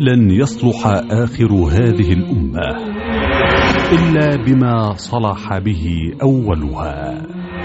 لن يصلح آخر هذه الأمة إلا بما صلح به أولها.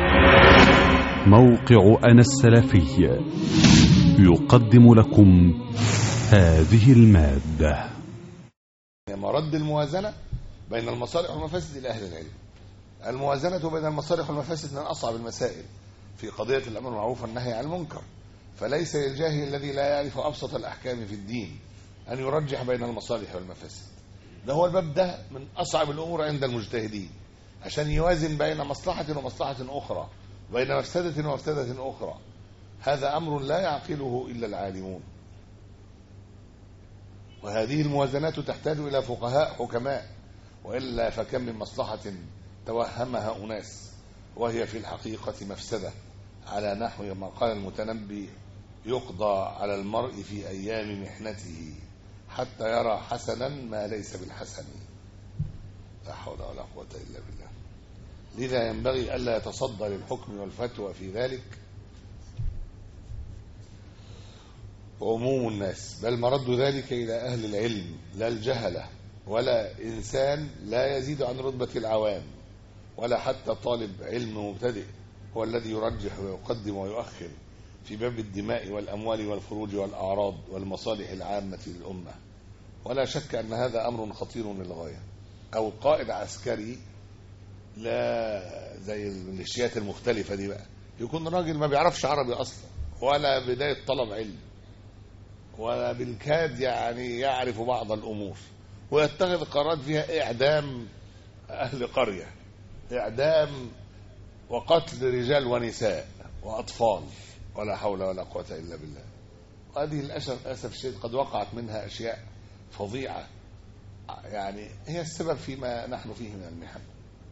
موقع أنا السلفي يقدم لكم هذه المادة. مرد الموازنة بين المصالح والمفاسد إلى أهل العلم. الموازنة بين المصالح والمفاسد من أصعب المسائل في قضية الأمر بالمعروف والنهي عن المنكر، فليس للجاهل الذي لا يعرف أبسط الأحكام في الدين أن يرجح بين المصالح والمفاسد. ده هو الباب ده من أصعب الأمور عند المجتهدين، عشان يوازن بين مصلحة ومصلحة أخرى، بين مفسدة ومفسدة أخرى. هذا أمر لا يعقله إلا العالمون، وهذه الموازنات تحتاج إلى فقهاء حكماء، وإلا فكم من مصلحة توهمها أناس وهي في الحقيقة مفسدة، على نحو ما قال المتنبي: يقضى على المرء في أيام محنته حتى يرى حسنا ما ليس بالحسن. لا حول ولا قوة إلا بالله. لذا ينبغي ألا يتصدى للحكم والفتوى في ذلك عموم الناس، بل مرد ذلك إلى أهل العلم لا الجهلة، ولا إنسان لا يزيد عن رتبة العوام، ولا حتى طالب علم مبتدئ هو الذي يرجح ويقدم ويؤخر في باب الدماء والأموال والفروج والأعراض والمصالح العامة للأمة. ولا شك أن هذا أمر خطير للغاية. أو قائد عسكري، لا زي الميليشيات المختلفة دي بقى، يكون راجل ما بيعرفش عربي أصلا، ولا بداية طلب علم، ولا بالكاد يعني يعرف بعض الأمور، ويتخذ قرارات فيها إعدام أهل قرية، إعدام وقتل رجال ونساء وأطفال، ولا حول ولا قوة إلا بالله. وهذه للأسف الشديد قد وقعت منها أشياء فظيعة، يعني هي السبب فيما نحن فيه من المحن.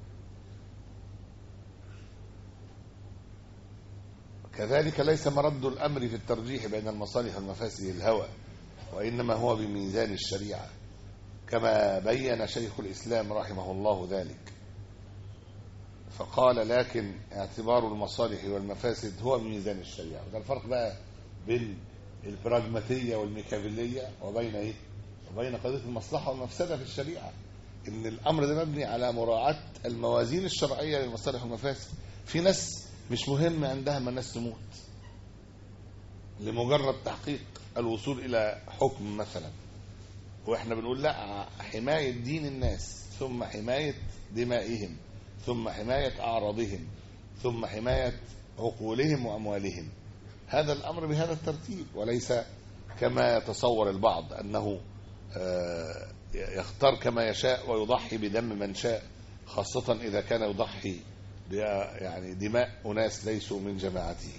كذلك ليس مرد الأمر في الترجيح بين المصالح والمفاسد الهوى، وإنما هو بميزان الشريعة، كما بين شيخ الإسلام رحمه الله ذلك، فقال: لكن اعتبار المصالح والمفاسد هو بميزان الشريعة. وده الفرق بقى بين البراغماتية والميكافيلية وبين وبين قضية المصلحة والمفسدة في الشريعة، إن الأمر ده مبني على مراعاة الموازين الشرعية للمصالح والمفاسد. في ناس مش مهم عندها ما الناس تموت لمجرد تحقيق الوصول إلى حكم مثلا، وإحنا بنقول لا، حماية دين الناس، ثم حماية دمائهم، ثم حماية أعراضهم، ثم حماية عقولهم وأموالهم. هذا الأمر بهذا الترتيب، وليس كما يتصور البعض أنه يختار كما يشاء ويضحي بدم من شاء، خاصة إذا كان يضحي يعني دماء أناس ليسوا من جماعته.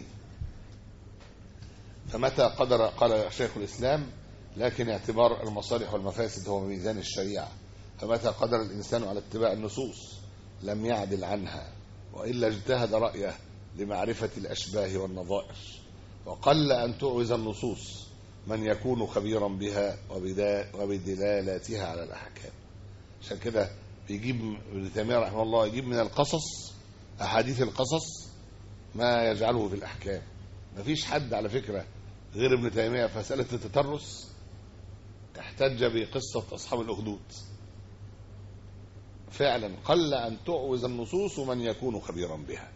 فمتى قدر، قال شيخ الإسلام: لكن اعتبار المصالح والمفاسد هو ميزان الشريعة، فمتى قدر الإنسان على اتباع النصوص لم يعدل عنها، وإلا اجتهد رأيه لمعرفة الأشباه والنظائر، وقل أن تعوز النصوص من يكون خبيرا بها وبدلالاتها على الأحكام. عشان كده بيجيب ابن تيمية رحمه الله، يجيب من القصص، أحاديث القصص، ما يجعله في الأحكام. مفيش حد على فكرة غير ابن تيمية في مسألة التترس احتج بقصة أصحاب الأخدود. فعلا قل أن تعوز النصوص من يكون خبيرا بها.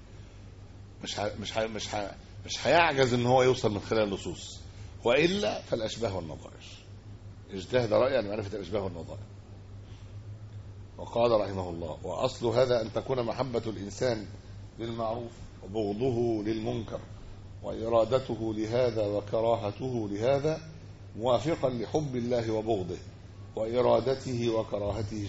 مش هيعجز ان هو يوصل من خلال النصوص، وإلا فالأشباه والنظائر. اجتهد رأيا لمعرفة الأشباه والنظائر. وقال رحمه الله: وأصل هذا أن تكون محبة الإنسان للمعروف وبغضه للمنكر وإرادته لهذا وكراهته لهذا موافقا لحب الله وبغضه وإرادته وكراهته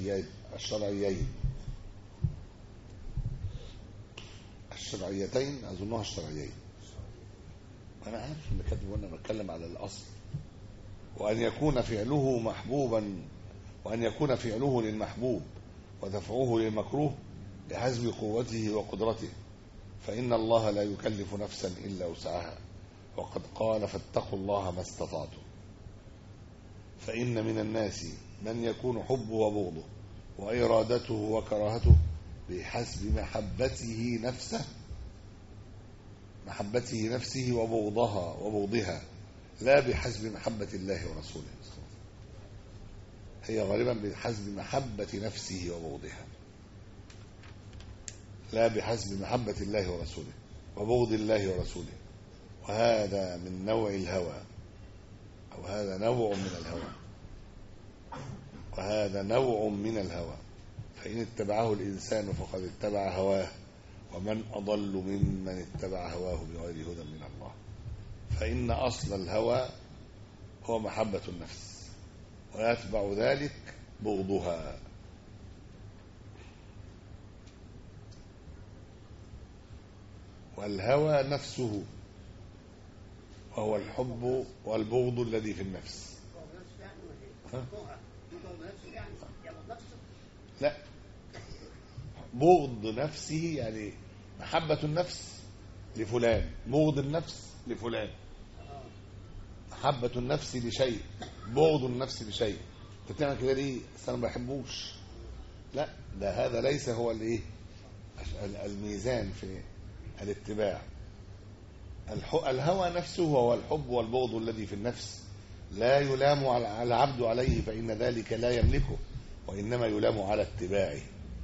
الشرعيتين أظنها الشرعيين، أنا عارف إن كاتب وأنا بتكلم على الأصل. وأن يكون فعله محبوبا، وأن يكون فعله للمحبوب ودفعه للمكروه بحسب قوته وقدرته، فإن الله لا يكلف نفسا إلا وسعها، وقد قال: فاتقوا الله ما استطعتم. فإن من الناس من يكون حبه وبغضه وإرادته وكراهته بحسب محبته نفسه وبغضها لا بحسب محبة الله ورسوله. هي غالبا بحسب محبة نفسه وبغضها، لا بحسب محبة الله ورسوله وبغض الله ورسوله. وهذا من نوع الهوى، أو هذا نوع من الهوى، وهذا نوع من الهوى. فإن اتبعه الإنسان فقد اتبع هواه، ومن أضل ممن اتبع هواه بغير هدى من الله. فإن أصل الهوى هو محبة النفس، ويتبع ذلك بغضها. والهوى نفسه، وهو الحب والبغض الذي في النفس. لا، بغض نفسه يعني محبة النفس لفلان، بغض النفس لفلان. محبة النفس لشيء، بغض النفس لشيء. انت بتعمل كده ليه؟ بس انا ما بحبوش. لا، ده هذا ليس هو الايه الميزان في الاتباع. الهوى نفسه هو الحب والبغض الذي في النفس، لا يلام على العبد عليه، فإن ذلك لا يملكه، وإنما يلام على اتباعه.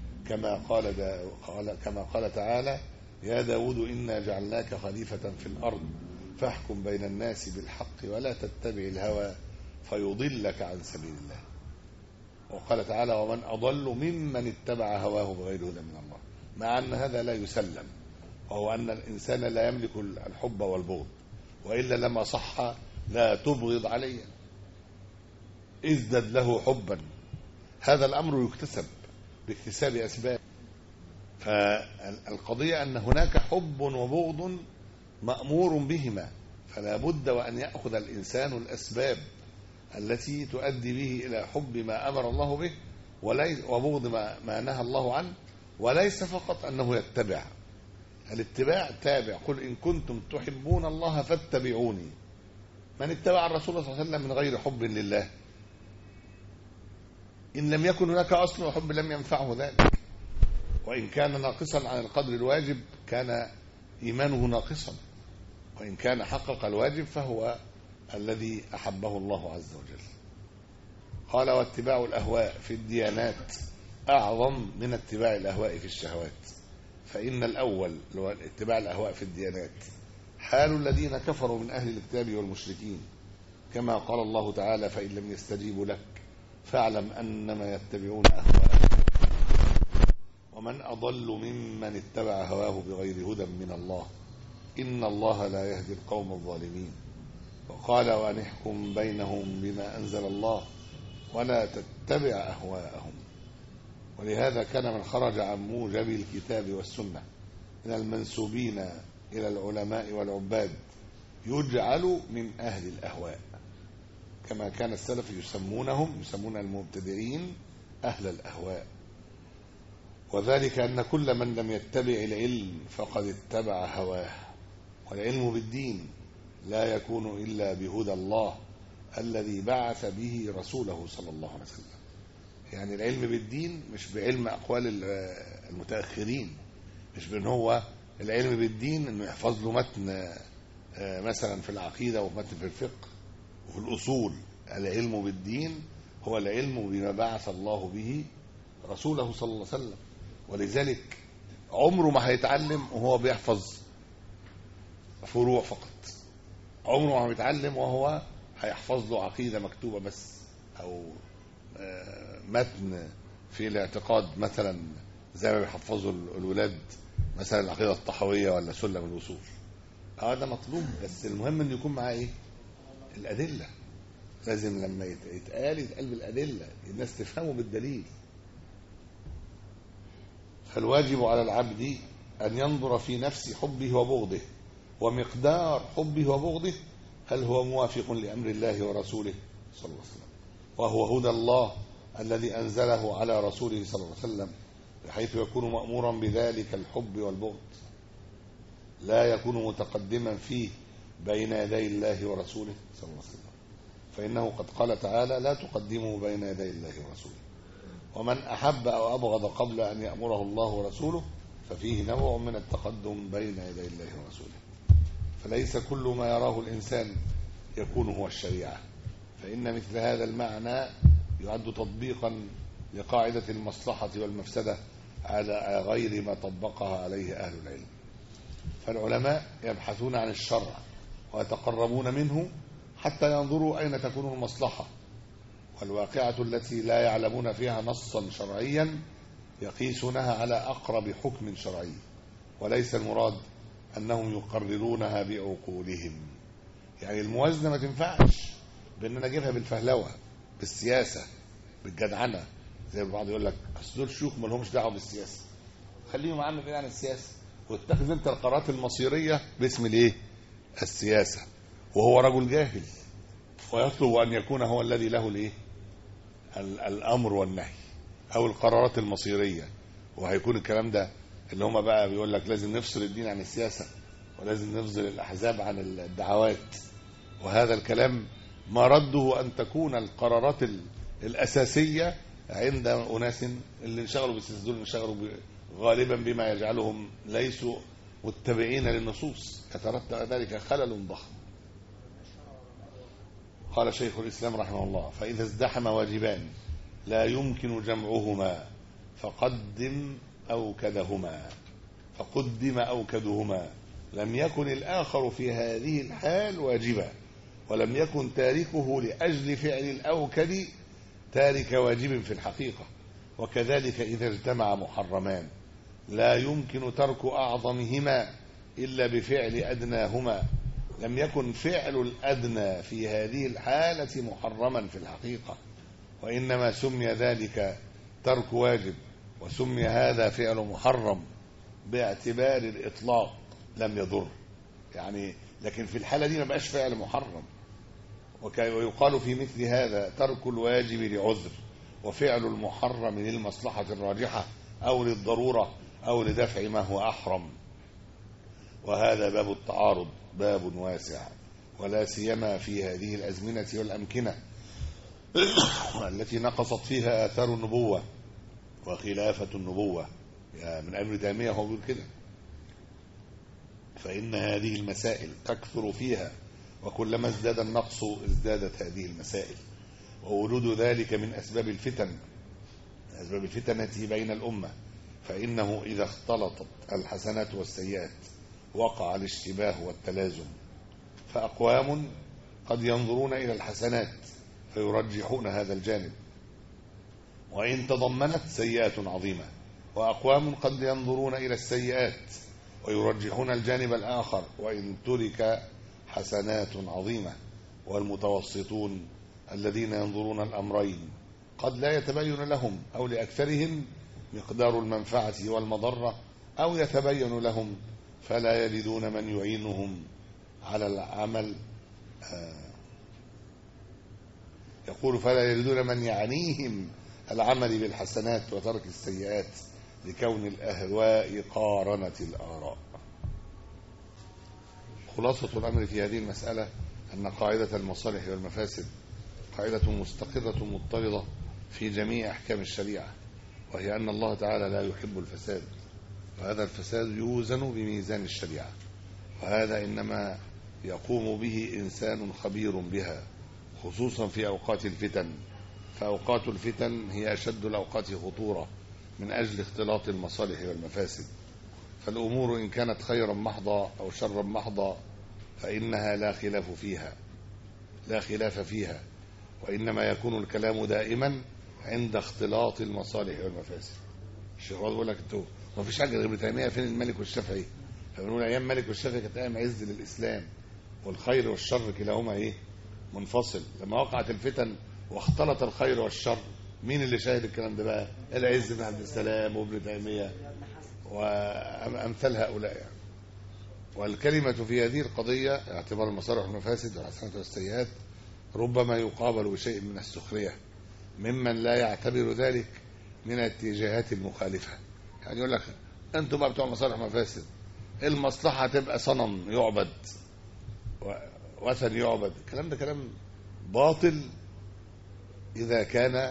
كما قال تعالى: يا داود إنا جعلناك خليفة في الأرض فاحكم بين الناس بالحق ولا تتبع الهوى فيضلك عن سبيل الله. وقال تعالى: ومن أضل ممن اتبع هواه بغير هدى من الله. مع أن هذا لا يسلم، وهو أن الإنسان لا يملك الحب والبغض، وإلا لما صح لا تبغض علي، ازدد له حبا. هذا الأمر يكتسب باكتساب أسباب. فالقضية أن هناك حب وبغض مأمور بهما، فلا بد وأن يأخذ الإنسان الأسباب التي تؤدي به إلى حب ما أمر الله به وبغض ما نهى الله عنه، وليس فقط أنه يتبع. الاتباع تابع، قل إن كنتم تحبون الله فاتبعوني. من اتبع الرسول صلى الله عليه وسلم من غير حب لله، إن لم يكن هناك أصل وحب لم ينفعه ذلك، وإن كان ناقصا عن القدر الواجب كان إيمانه ناقصا، وإن كان حقق الواجب فهو الذي أحبه الله عز وجل. قال: واتباع الأهواء في الديانات أعظم من اتباع الأهواء في الشهوات. فإن الأول اللي هو اتباع الأهواء في الديانات حال الذين كفروا من أهل الكتاب والمشركين، كما قال الله تعالى: فإن لم يستجيبوا لك فاعلم أنما يتبعون أهواءهم ومن أضل ممن اتبع هواه بغير هدى من الله إن الله لا يهدي القوم الظالمين. وقال: وأن احكم بينهم بما أنزل الله ولا تتبع أهواءهم. ولهذا كان من خرج عن موجب الكتاب والسنة من المنسوبين إلى العلماء والعباد يجعل من أهل الأهواء، كما كان السلف يسمون المبتدعين أهل الأهواء. وذلك أن كل من لم يتبع العلم فقد اتبع هواه. والعلم بالدين لا يكون إلا بهدى الله الذي بعث به رسوله صلى الله عليه وسلم. يعني العلم بالدين مش بعلم أقوال المتأخرين، مش بأن هو العلم بالدين أنه يحفظ له متن مثلا في العقيدة ومتن في الفقه وفي الأصول. العلم بالدين هو العلم بما بعث الله به رسوله صلى الله عليه وسلم. ولذلك عمره ما هيتعلم وهو بيحفظ فروع فقط، عمره ما هيتعلم وهو هيحفظ له عقيدة مكتوبة بس، أو متن في الاعتقاد مثلا زي ما بيحفظوا الولاد مثلا العقيدة الطحوية ولا سلم الوصول. هذا مطلوب، بس المهم ان يكون معاه ايه؟ الأدلة. لازم لما يتقال بالأدلة، الناس تفهمه بالدليل. فالواجب على العبد أن ينظر في نفس حبه وبغضه ومقدار حبه وبغضه، هل هو موافق لأمر الله ورسوله صلى الله عليه وسلم، وهو هدى الله الذي أنزله على رسوله صلى الله عليه وسلم، بحيث يكون مأمورا بذلك الحب والبغض، لا يكون متقدما فيه بين يدي الله ورسوله صلى الله عليه وسلم. فإنه قد قال تعالى: لا تقدموا بين يدي الله ورسوله. ومن أحب أو أبغض قبل أن يأمره الله ورسوله ففيه نوع من التقدم بين يدي الله ورسوله. فليس كل ما يراه الإنسان يكون هو الشريعة، فإن مثل هذا المعنى يعد تطبيقا لقاعدة المصلحة والمفسدة على غير ما طبقها عليه أهل العلم. فالعلماء يبحثون عن الشرع ويتقربون منه حتى ينظروا أين تكون المصلحة، والواقعة التي لا يعلمون فيها نصا شرعيا يقيسونها على أقرب حكم شرعي، وليس المراد أنهم يقررونها بعقولهم. يعني الموازنة ما تنفعش بأن أنا أجيبها بالفهلوة، بالسياسة، بالجدعنة، زي البعض يقول لك أصل دول شيوخ ما لهمش دعوة بالسياسة، خليهم عنه بعيد عن السياسة، واتخذ أنت القرارات المصيرية باسم الإيه؟ السياسة، وهو رجل جاهل ويطلب أن يكون هو الذي له الإيه؟ الأمر والنهي أو القرارات المصيرية. وهيكون الكلام ده اللي هم بقى بيقول لك لازم نفصل الدين عن السياسة، ولازم نفصل الأحزاب عن الدعوات، وهذا الكلام ما رده أن تكون القرارات الأساسية عند أناس اللي انشغلوا بالسياسة دول انشغلوا غالبا بما يجعلهم ليسوا متبعين للنصوص، يترتب ذلك خلل ضخم. قال شيخ الإسلام رحمه الله: فإذا ازدحم واجبان لا يمكن جمعهما فقدم أوكدهما لم يكن الآخر في هذه الحال واجبا، ولم يكن تاركه لأجل فعل الأوكد تارك واجب في الحقيقة. وكذلك إذا اجتمع محرمان لا يمكن ترك أعظمهما إلا بفعل أدناهما، لم يكن فعل الأدنى في هذه الحالة محرما في الحقيقة، وإنما سمي ذلك ترك واجب، وسمي هذا فعل محرم باعتبار الإطلاق لم يضر. يعني لكن في الحالة دي ما بقاش فعل محرم. ويقال في مثل هذا ترك الواجب لعذر، وفعل المحرم للمصلحة الراجحة أو للضرورة أو لدفع ما هو أحرم. وهذا باب التعارض باب واسع، ولا سيما في هذه الأزمنة والأمكنة التي نقصت فيها آثار النبوة وخلافة النبوة. من أمر تيمية هو بيقول كده: فإن هذه المسائل تكثر فيها، وكلما ازداد النقص ازدادت هذه المسائل، ووجود ذلك من أسباب الفتنة بين الأمة، فإنه إذا اختلطت الحسنات والسيئات وقع الاشتباه والتلازم، فأقوام قد ينظرون إلى الحسنات فيرجحون هذا الجانب وإن تضمنت سيئات عظيمة، وأقوام قد ينظرون إلى السيئات ويرجحون الجانب الآخر وإن ترك حسنات عظيمة. والمتوسطون الذين ينظرون الأمرين قد لا يتبين لهم أو لأكثرهم مقدار المنفعة والمضرة، أو يتبين لهم فلا يجدون من يعينهم على العمل. يقول: فلا يجدون من يعنيهم العمل بالحسنات وترك السيئات لكون الأهواء قارنت الآراء. خلاصة الأمر في هذه المسألة أن قاعدة المصالح والمفاسد قاعدة مستقرة مضطردة في جميع أحكام الشريعة، وهي أن الله تعالى لا يحب الفساد، وهذا الفساد يوزن بميزان الشريعة، وهذا إنما يقوم به إنسان خبير بها، خصوصا في أوقات الفتن، فأوقات الفتن هي أشد الأوقات خطورة من أجل اختلاط المصالح والمفاسد. فالأمور إن كانت خيرا محضا أو شرا محضا فإنها لا خلاف فيها، وإنما يكون الكلام دائما عند اختلاط المصالح والمفاسد. الشيخ رضي بيقول لك: انتوا ما فيش حاجه غير ابن تيميه، فين الملك والشافعي؟ فبنقول ايام مالك والشافعي كانت ايام عز للاسلام، والخير والشر كلاهما منفصل. لما وقعت الفتن واختلط الخير والشر، مين اللي شاهد الكلام ده بقى؟ العز بن عبد السلام وابن تيميه وامثال هؤلاء يعني. والكلمه في هذه القضيه اعتبار المصالح والمفاسد والحسنات والسيئات ربما يقابل بشيء من السخريه ممن لا يعتبر ذلك من الاتجاهات المخالفة. يعني يقول لك: انتم بقى بتوع مصالح ومفاسد، المصلحة تبقى صنم يعبد، وثن يعبد. الكلام ده كلام باطل إذا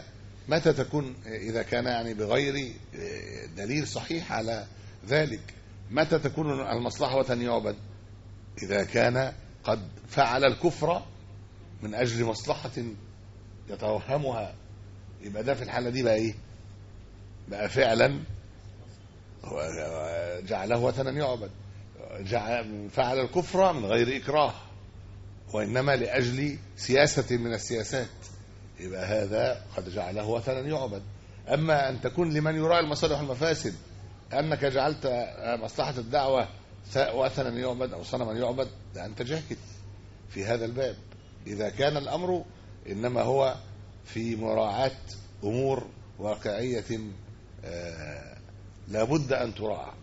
كان يعني بغير دليل صحيح على ذلك. متى تكون المصلحة وثن يعبد؟ إذا كان قد فعل الكفر من أجل مصلحة يتوهمها يبقى ده في الحالة دي بقى إيه؟ بقى فعلا جعله وثنا يعبد، فعل الكفر من غير إكراه وإنما لأجل سياسة من السياسات، يبقى هذا قد جعله وثنا يعبد. أما أن تكون لمن يراعي المصالح والمفاسد أنك جعلت مصلحة الدعوة وثنا يعبد أو صنما يعبد، ده أنت جاهل في هذا الباب. إذا كان الأمر إنما هو في مراعاة أمور واقعية لابد أن تراعى.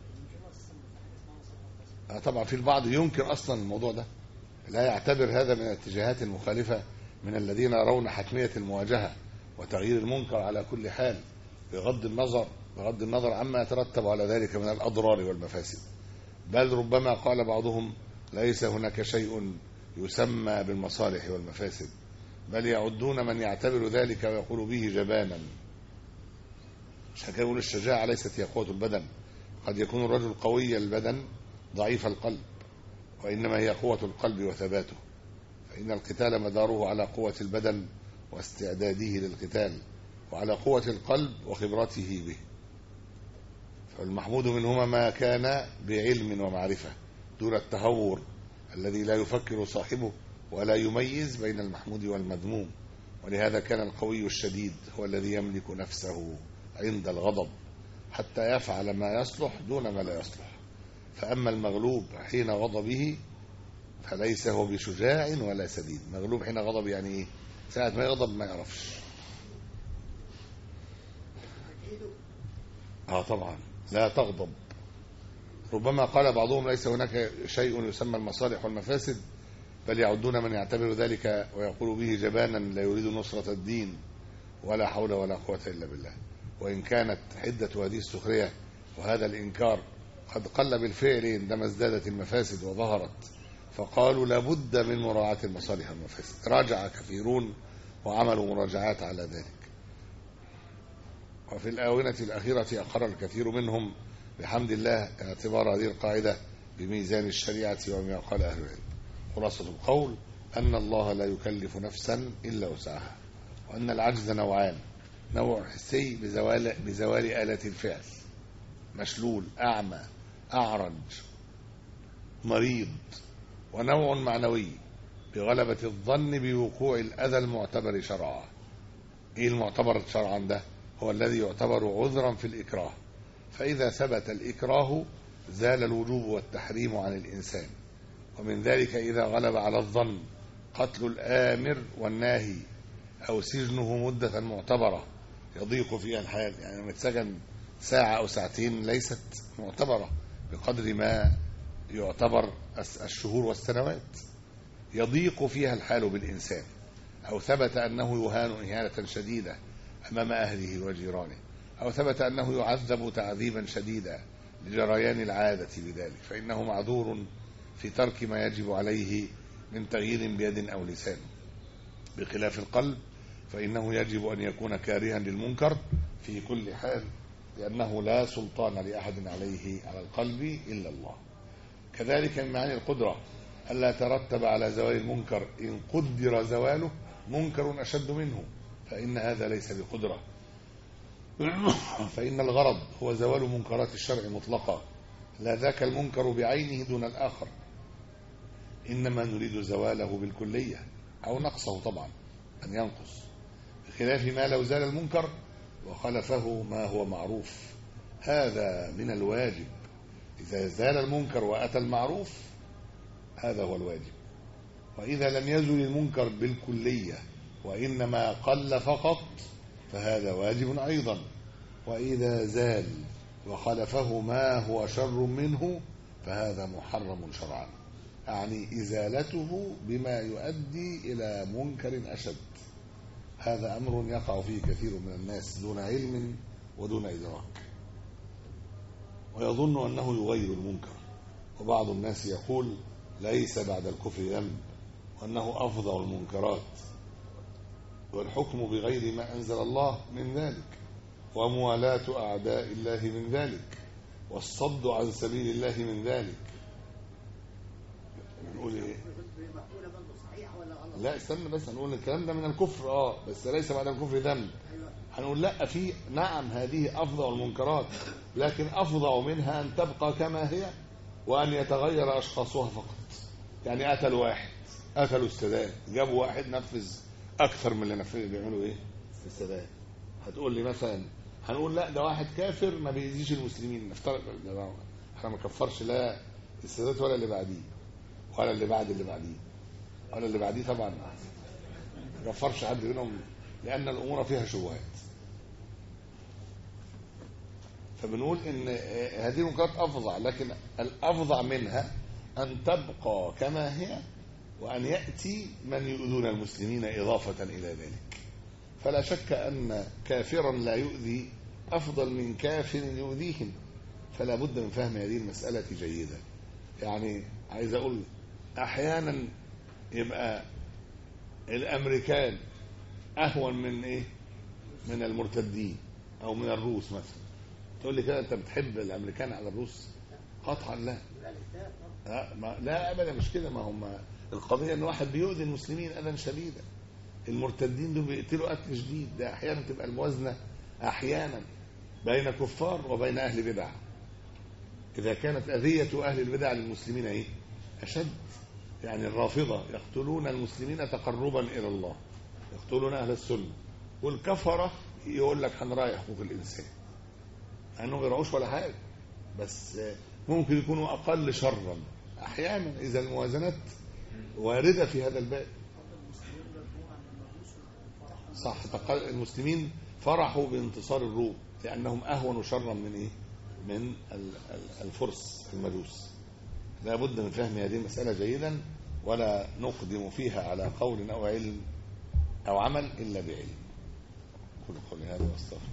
طبعا في البعض ينكر أصلا الموضوع ده، لا يعتبر هذا من الاتجاهات المخالفة من الذين يرون حتمية المواجهة وتغيير المنكر على كل حال بغض النظر عما يترتب على ذلك من الأضرار والمفاسد. بل ربما قال بعضهم ليس هناك شيء يسمى بالمصالح والمفاسد، بل يعدون من يعتبر ذلك ويقول به جبانا. مش هكذا الشجاعة ليست هي قوة البدن، قد يكون الرجل قوي البدن ضعيف القلب، وإنما هي قوة القلب وثباته، فإن القتال مداره على قوة البدن واستعداده للقتال وعلى قوة القلب وخبرته به. فالمحمود منهما ما كان بعلم ومعرفة دون التهور الذي لا يفكر صاحبه ولا يميز بين المحمود والمذموم. ولهذا كان القوي الشديد هو الذي يملك نفسه عند الغضب حتى يفعل ما يصلح دون ما لا يصلح. فأما المغلوب حين غضبه فليس هو بشجاع ولا سديد. مغلوب حين غضب يعني ايه؟ ساعة ما يغضب ما يعرفش. طبعا لا تغضب. ربما قال بعضهم ليس هناك شيء يسمى المصالح والمفاسد، بل يعدون من يعتبر ذلك ويقول به جبانا لا يريد نصرة الدين ولا حول ولا قوة إلا بالله. وإن كانت حدة هذه السخرية وهذا الإنكار قد قل بالفعل عندما ازدادت المفاسد وظهرت، فقالوا لابد من مراعاة المصالح والمفاسد. راجع كثيرون وعملوا مراجعات على ذلك، وفي الآونة الأخيرة أقر الكثير منهم بحمد الله اعتبار هذه القاعدة بميزان الشريعة وما قال أهل العلم. خلاصة القول أن الله لا يكلف نفسا إلا وسعها، وأن العجز نوعان: نوع حسي بزوال آلة الفعل، مشلول، أعمى، أعرج، مريض، ونوع معنوي بغلبة الظن بوقوع الأذى المعتبر شرعا. إيه المعتبر شرعا ده؟ هو الذي يعتبر عذرا في الإكراه، فإذا ثبت الإكراه زال الوجوب والتحريم عن الإنسان. ومن ذلك إذا غلب على الظن قتل الآمر والناهي أو سجنه مدة معتبرة يضيق فيها الحال، يعني لما يتسجن ساعة أو ساعتين ليست معتبرة بقدر ما يعتبر الشهور والسنوات، يضيق فيها الحال بالإنسان. أو ثبت أنه يهان إهانة شديدة أمام أهله وجيرانه، أو ثبت أنه يعذب تعذيبا شديدا لجريان العادة بذلك، فإنه معذور في ترك ما يجب عليه من تغيير بيد أو لسان. بخلاف القلب فإنه يجب أن يكون كارها للمنكر في كل حال، لأنه لا سلطان لأحد عليه على القلب إلا الله. كذلك من معاني القدرة ألا ترتب على زوال المنكر إن قدر زواله منكر أشد منه، فإن هذا ليس بقدرة، فإن الغرض هو زوال منكرات الشرع مطلقا، لا ذاك المنكر بعينه دون الآخر، إنما نريد زواله بالكلية أو نقصه، طبعا أن ينقص، بخلاف ما لو زال المنكر وخلفه ما هو معروف، هذا من الواجب. إذا زال المنكر وأتى المعروف هذا هو الواجب. وإذا لم يزل المنكر بالكلية وإنما قل فقط فهذا واجب أيضا. وإذا زال وخلفه ما هو شر منه فهذا محرم شرعا، يعني إزالته بما يؤدي إلى منكر أشد. هذا أمر يقع فيه كثير من الناس دون علم ودون إدراك، ويظن أنه يغير المنكر. وبعض الناس يقول ليس بعد الكفر ذنب، وأنه أفضل المنكرات، والحكم بغير ما أنزل الله من ذلك، وموالاة أعداء الله من ذلك، والصد عن سبيل الله من ذلك. نقول إيه؟ لا استنى بس، هنقول الكلام ده من الكفر بس ليس بعد الكفر ذنب. هنقول لا، في نعم هذه أفظع المنكرات، لكن أفظع منها أن تبقى كما هي وأن يتغير أشخاصها فقط. يعني قتلوا السادات، جابوا واحد نفذ أكثر من اللي نفذ بيعملوا إيه في السادات. هتقول لي مثلا، هنقول لا ده واحد كافر ما بيأذيش المسلمين، نفترض احنا ما كفرش لا السادات ولا اللي بعديه ولا اللي بعد اللي بعديه ولا اللي بعديه، طبعا ما كفرش حد منهم لأن الأمور فيها شبهات. فبنقول ان هذه المنكرات افظع، لكن الافظع منها ان تبقى كما هي وان ياتي من يؤذون المسلمين اضافه الى ذلك. فلا شك ان كافرا لا يؤذي افضل من كافر يؤذيهم، فلا بد من فهم هذه المساله جيدا. يعني عايز اقول احيانا يبقى الامريكان اهون من ايه، من المرتدين او من الروس مثلا. تقول لي كده انت بتحب الامريكان على الروس؟ قطعا لا. لا ابدا مش كده. ما هم القضيه ان واحد بيؤذي المسلمين اذى شديدا، المرتدين دول بيقتلوا قتل شديد. ده احيانا تبقى الموازنه احيانا بين كفار وبين اهل بدع. اذا كانت اذيه اهل البدع للمسلمين ايه اشد. يعني الرافضه يقتلون المسلمين تقربا الى الله، يقتلون اهل السنه، والكفره يقول لك هنراعي حقوق الانسان، انهم ما يرعوش ولا حاجه، بس ممكن يكونوا اقل شرا احيانا اذا الموازنات وارده في هذا الباب. صح، المسلمين فرحوا بانتصار الروم لانهم اهون شرا من ايه، من الفرس المجوس. لا بد من فهم هذه المساله جيدا، ولا نقدم فيها على قول او علم او عمل الا بعلم. قل قولي هذا واستغفر.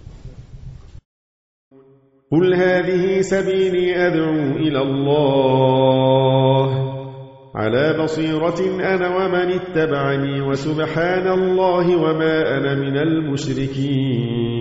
قل هذه سبيلي أدعو إلى الله على بصيرة أنا ومن اتبعني وسبحان الله وما أنا من المشركين.